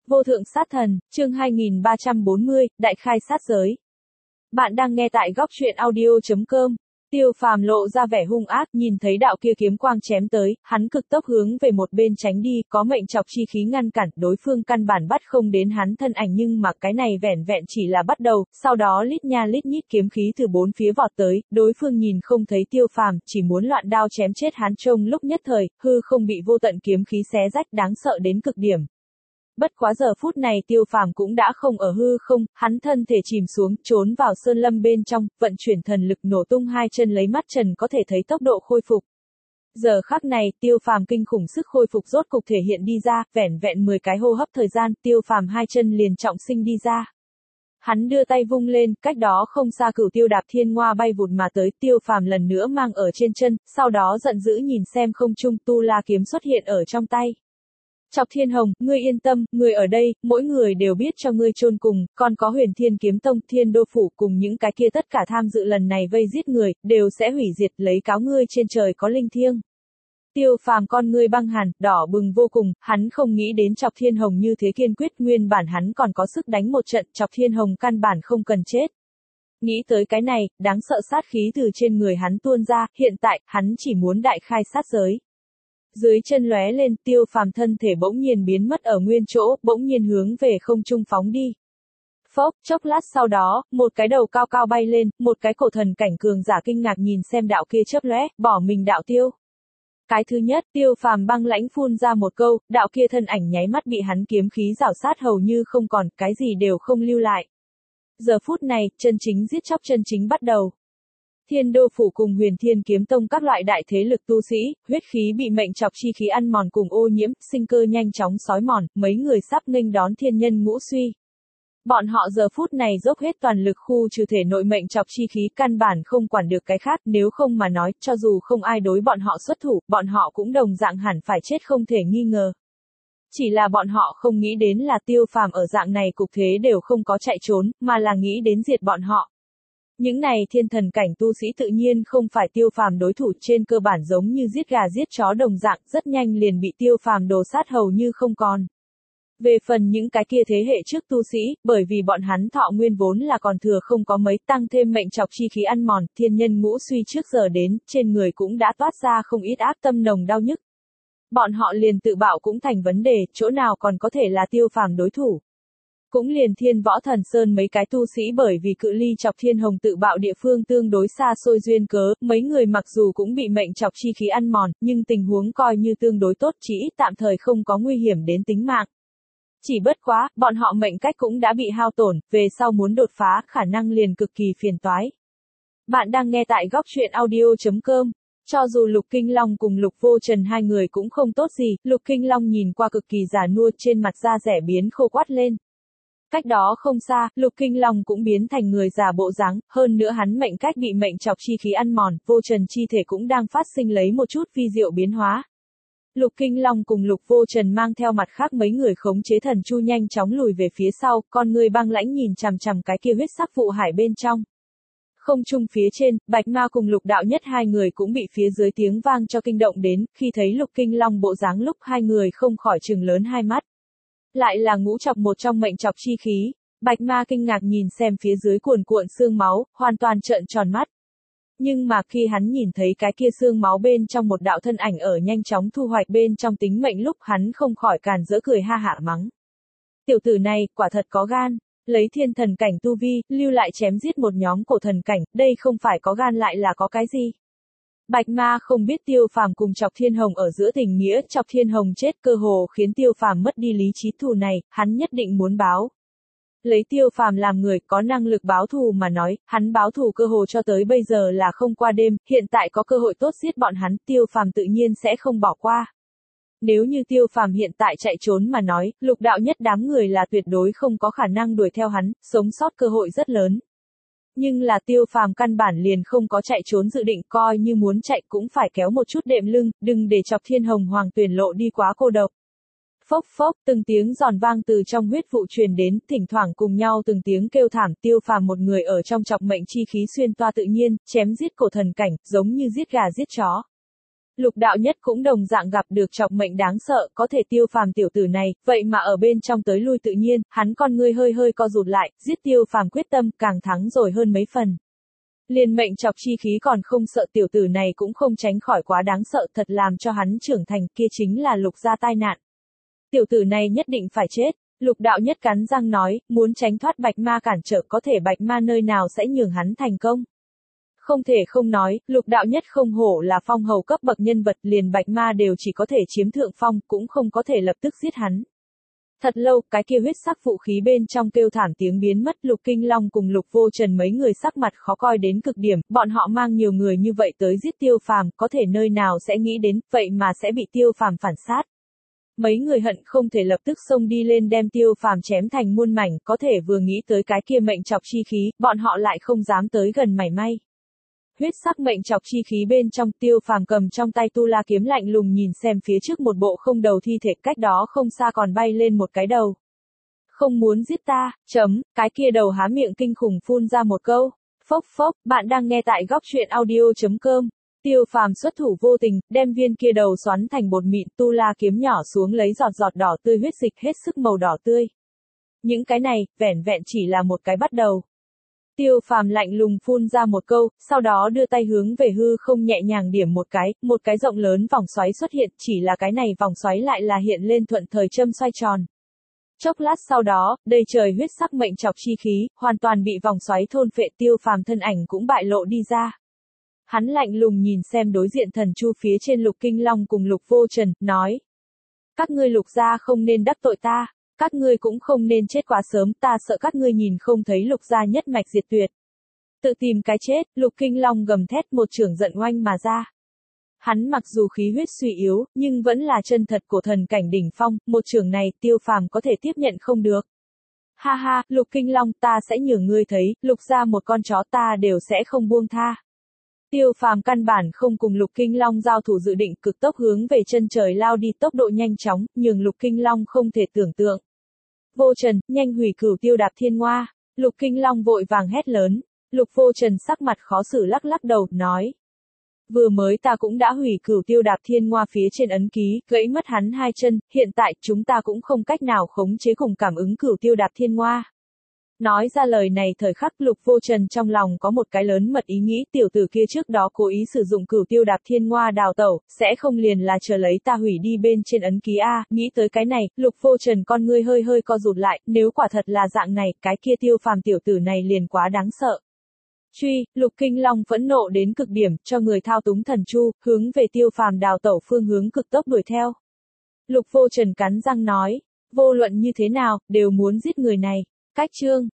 Vô thượng sát thần, chương 2340, đại khai sát giới. Bạn đang nghe tại góc truyện audio.com. Tiêu Phàm lộ ra vẻ hung ác, nhìn thấy đạo kia kiếm quang chém tới, hắn cực tốc hướng về một bên tránh đi, có mệnh chọc chi khí ngăn cản, đối phương căn bản bắt không đến hắn thân ảnh, nhưng mà cái này vẻn vẹn chỉ là bắt đầu, sau đó lít nha lít nhít kiếm khí từ bốn phía vọt tới, đối phương nhìn không thấy Tiêu Phàm, chỉ muốn loạn đao chém chết hắn, trong lúc nhất thời, hư không bị vô tận kiếm khí xé rách, đáng sợ đến cực điểm. Bất quá giờ phút này Tiêu Phàm cũng đã không ở hư không, hắn thân thể chìm xuống, trốn vào sơn lâm bên trong, vận chuyển thần lực nổ tung hai chân lấy mắt trần có thể thấy tốc độ khôi phục. Giờ khắc này, Tiêu Phàm kinh khủng sức khôi phục rốt cục thể hiện đi ra, vẻn vẹn 10 cái hô hấp thời gian, Tiêu Phàm hai chân liền trọng sinh đi ra. Hắn đưa tay vung lên, cách đó không xa Cửu Tiêu Đạp Thiên Ngoa bay vụt mà tới, Tiêu Phàm lần nữa mang ở trên chân, sau đó giận dữ nhìn xem không trung, Tu La kiếm xuất hiện ở trong tay. Chọc Thiên Hồng, ngươi yên tâm, ngươi ở đây, mỗi người đều biết cho ngươi chôn cùng, còn có Huyền Thiên Kiếm Tông, Thiên Đô Phủ cùng những cái kia tất cả tham dự lần này vây giết người, đều sẽ hủy diệt, lấy cáo ngươi trên trời có linh thiêng. Tiêu Phàm con ngươi băng hàn, đỏ bừng vô cùng, hắn không nghĩ đến Chọc Thiên Hồng như thế kiên quyết, nguyên bản hắn còn có sức đánh một trận, Chọc Thiên Hồng căn bản không cần chết. Nghĩ tới cái này, đáng sợ sát khí từ trên người hắn tuôn ra, hiện tại, hắn chỉ muốn đại khai sát giới. Dưới chân lóe lên, Tiêu Phàm thân thể bỗng nhiên biến mất ở nguyên chỗ, bỗng nhiên hướng về không trung phóng đi. Phốc, chốc lát sau đó, một cái đầu cao cao bay lên, một cái cổ thần cảnh cường giả kinh ngạc nhìn xem đạo kia chớp lóe, bỏ mình đạo tiêu. Cái thứ nhất, Tiêu Phàm băng lãnh phun ra một câu, đạo kia thân ảnh nháy mắt bị hắn kiếm khí rảo sát hầu như không còn, cái gì đều không lưu lại. Giờ phút này, chân chính giết chóc chân chính bắt đầu. Thiên Đô Phủ cùng Huyền Thiên Kiếm Tông các loại đại thế lực tu sĩ, huyết khí bị mệnh chọc chi khí ăn mòn cùng ô nhiễm, sinh cơ nhanh chóng xói mòn, mấy người sắp nghênh đón thiên nhân ngũ suy. Bọn họ giờ phút này dốc hết toàn lực khu trừ thể nội mệnh chọc chi khí, căn bản không quản được cái khác, nếu không mà nói, cho dù không ai đối bọn họ xuất thủ, bọn họ cũng đồng dạng hẳn phải chết không thể nghi ngờ. Chỉ là bọn họ không nghĩ đến là Tiêu Phàm ở dạng này cục thế đều không có chạy trốn, mà là nghĩ đến diệt bọn họ. Những này thiên thần cảnh tu sĩ tự nhiên không phải Tiêu Phàm đối thủ, trên cơ bản giống như giết gà giết chó đồng dạng, rất nhanh liền bị Tiêu Phàm đồ sát hầu như không còn. Về phần những cái kia thế hệ trước tu sĩ, bởi vì bọn hắn thọ nguyên vốn là còn thừa không có mấy, tăng thêm mệnh chọc chi khí ăn mòn, thiên nhân ngũ suy trước giờ đến, trên người cũng đã toát ra không ít ác tâm nồng đau nhức. Bọn họ liền tự bảo cũng thành vấn đề, chỗ nào còn có thể là Tiêu Phàm đối thủ. Cũng liền Thiên Võ Thần Sơn mấy cái tu sĩ bởi vì cự ly Chọc Thiên Hồng tự bạo địa phương tương đối xa xôi duyên cớ, mấy người mặc dù cũng bị mệnh chọc chi khí ăn mòn, nhưng tình huống coi như tương đối tốt, chỉ ít tạm thời không có nguy hiểm đến tính mạng. Chỉ bất quá, bọn họ mệnh cách cũng đã bị hao tổn, về sau muốn đột phá, khả năng liền cực kỳ phiền toái. Bạn đang nghe tại góc truyện audio.com. Cho dù Lục Kinh Long cùng Lục Vô Trần hai người cũng không tốt gì, Lục Kinh Long nhìn qua cực kỳ già nua, trên mặt da rẻ biến khô quắt lên. Cách đó không xa, Lục Kinh Long cũng biến thành người già bộ dáng, hơn nữa hắn mệnh cách bị mệnh chọc chi khí ăn mòn, Vô Trần chi thể cũng đang phát sinh lấy một chút vi diệu biến hóa. Lục Kinh Long cùng Lục Vô Trần mang theo mặt khác mấy người khống chế thần chu nhanh chóng lùi về phía sau, con người băng lãnh nhìn chằm chằm cái kia huyết sắc vụ hải bên trong. Không trung phía trên, Bạch Ma cùng Lục Đạo Nhất hai người cũng bị phía dưới tiếng vang cho kinh động đến, khi thấy Lục Kinh Long bộ dáng lúc hai người không khỏi trừng lớn hai mắt. Lại là ngũ chọc một trong mệnh chọc chi khí, Bạch Ma kinh ngạc nhìn xem phía dưới cuồn cuộn xương máu, hoàn toàn trợn tròn mắt. Nhưng mà khi hắn nhìn thấy cái kia xương máu bên trong một đạo thân ảnh ở nhanh chóng thu hoạch bên trong tính mệnh lúc hắn không khỏi càn rỡ cười ha hả mắng. Tiểu tử này, quả thật có gan, lấy thiên thần cảnh tu vi, lưu lại chém giết một nhóm cổ thần cảnh, đây không phải có gan lại là có cái gì. Bạch Ma không biết Tiêu Phàm cùng Chọc Thiên Hồng ở giữa tình nghĩa, Chọc Thiên Hồng chết cơ hồ khiến Tiêu Phàm mất đi lý trí, thù này, hắn nhất định muốn báo. Lấy Tiêu Phàm làm người có năng lực báo thù mà nói, hắn báo thù cơ hồ cho tới bây giờ là không qua đêm, hiện tại có cơ hội tốt giết bọn hắn, Tiêu Phàm tự nhiên sẽ không bỏ qua. Nếu như Tiêu Phàm hiện tại chạy trốn mà nói, Lục Đạo Nhất đám người là tuyệt đối không có khả năng đuổi theo hắn, sống sót cơ hội rất lớn. Nhưng là Tiêu Phàm căn bản liền không có chạy trốn dự định, coi như muốn chạy cũng phải kéo một chút đệm lưng, đừng để Chọc Thiên Hồng Hoàng tuyển lộ đi quá cô độc. Phốc phốc, từng tiếng giòn vang từ trong huyết vụ truyền đến, thỉnh thoảng cùng nhau từng tiếng kêu thảm, Tiêu Phàm một người ở trong chọc mệnh chi khí xuyên toa tự nhiên, chém giết cổ thần cảnh, giống như giết gà giết chó. Lục đạo nhất cũng đồng dạng gặp được trọng mệnh đáng sợ, có thể Tiêu Phàm tiểu tử này, vậy mà ở bên trong tới lui tự nhiên, hắn con ngươi hơi hơi co rụt lại, giết Tiêu Phàm quyết tâm, càng thắng rồi hơn mấy phần. Liền mệnh chọc chi khí còn không sợ tiểu tử này cũng không tránh khỏi quá đáng sợ, thật làm cho hắn trưởng thành, kia chính là Lục gia tai nạn. Tiểu tử này nhất định phải chết. Lục đạo nhất cắn răng nói, muốn tránh thoát bạch ma cản trở, có thể bạch ma nơi nào sẽ nhường hắn thành công. Không thể không nói, lục đạo nhất không hổ là phong hầu cấp bậc nhân vật, liền bạch ma đều chỉ có thể chiếm thượng phong, cũng không có thể lập tức giết hắn. Thật lâu, cái kia huyết sắc vũ khí bên trong kêu thảm tiếng biến mất, Lục Kinh Long cùng Lục Vô Trần mấy người sắc mặt khó coi đến cực điểm, bọn họ mang nhiều người như vậy tới giết Tiêu Phàm, có thể nơi nào sẽ nghĩ đến, vậy mà sẽ bị Tiêu Phàm phản sát. Mấy người hận không thể lập tức xông đi lên đem Tiêu Phàm chém thành muôn mảnh, có thể vừa nghĩ tới cái kia mệnh chọc chi khí, bọn họ lại không dám tới gần mảy may. Huyết sắc mệnh chọc chi khí bên trong, Tiêu Phàm cầm trong tay tu la kiếm lạnh lùng nhìn xem phía trước một bộ không đầu thi thể, cách đó không xa còn bay lên một cái đầu. Không muốn giết ta, cái kia đầu há miệng kinh khủng phun ra một câu. Phốc phốc, bạn đang nghe tại góc truyện audio.com. Tiêu Phàm xuất thủ vô tình, đem viên kia đầu xoắn thành bột mịn, tu la kiếm nhỏ xuống lấy giọt giọt đỏ tươi huyết dịch hết sức màu đỏ tươi. Những cái này, vẻn vẹn chỉ là một cái bắt đầu. Tiêu Phàm lạnh lùng phun ra một câu, sau đó đưa tay hướng về hư không nhẹ nhàng điểm một cái rộng lớn vòng xoáy xuất hiện, chỉ là cái này vòng xoáy lại là hiện lên thuận thời châm xoay tròn. Chốc lát sau đó, đầy trời huyết sắc mệnh chọc chi khí, hoàn toàn bị vòng xoáy thôn phệ, Tiêu Phàm thân ảnh cũng bại lộ đi ra. Hắn lạnh lùng nhìn xem đối diện thần chu phía trên Lục Kinh Long cùng Lục Vô Trần, nói. Các ngươi Lục gia không nên đắc tội ta, các ngươi cũng không nên chết quá sớm, ta sợ các ngươi nhìn không thấy Lục gia nhất mạch diệt tuyệt. Tự tìm cái chết, Lục Kinh Long gầm thét một chưởng giận oanh mà ra. Hắn mặc dù khí huyết suy yếu, nhưng vẫn là chân thật của thần cảnh đỉnh phong, một chưởng này Tiêu Phàm có thể tiếp nhận không được. Ha ha, Lục Kinh Long, ta sẽ nhường ngươi thấy, Lục gia một con chó ta đều sẽ không buông tha. Tiêu Phàm căn bản không cùng Lục Kinh Long giao thủ, dự định cực tốc hướng về chân trời lao đi, tốc độ nhanh chóng, nhường Lục Kinh Long không thể tưởng tượng. Vô Trần, nhanh hủy Cửu Tiêu Đạp Thiên Ngoa. Lục Kinh Long vội vàng hét lớn. Lục Vô Trần sắc mặt khó xử lắc lắc đầu, nói. Vừa mới ta cũng đã hủy Cửu Tiêu Đạp Thiên Ngoa phía trên ấn ký, gãy mất hắn hai chân, hiện tại chúng ta cũng không cách nào khống chế cùng cảm ứng Cửu Tiêu Đạp Thiên Ngoa. Nói ra lời này thời khắc Lục Vô Trần trong lòng có một cái lớn mật ý nghĩ, tiểu tử kia trước đó cố ý sử dụng Cửu Tiêu Đạp Thiên Ngoa đào tẩu, sẽ không liền là chờ lấy ta hủy đi bên trên ấn ký a, nghĩ tới cái này, Lục Vô Trần con ngươi hơi hơi co rụt lại, nếu quả thật là dạng này, cái kia Tiêu Phàm tiểu tử này liền quá đáng sợ. Truy, Lục Kinh Long phẫn nộ đến cực điểm, cho người thao túng thần chu, hướng về Tiêu Phàm đào tẩu phương hướng cực tốc đuổi theo. Lục Vô Trần cắn răng nói, vô luận như thế nào, đều muốn giết người này. Cách chương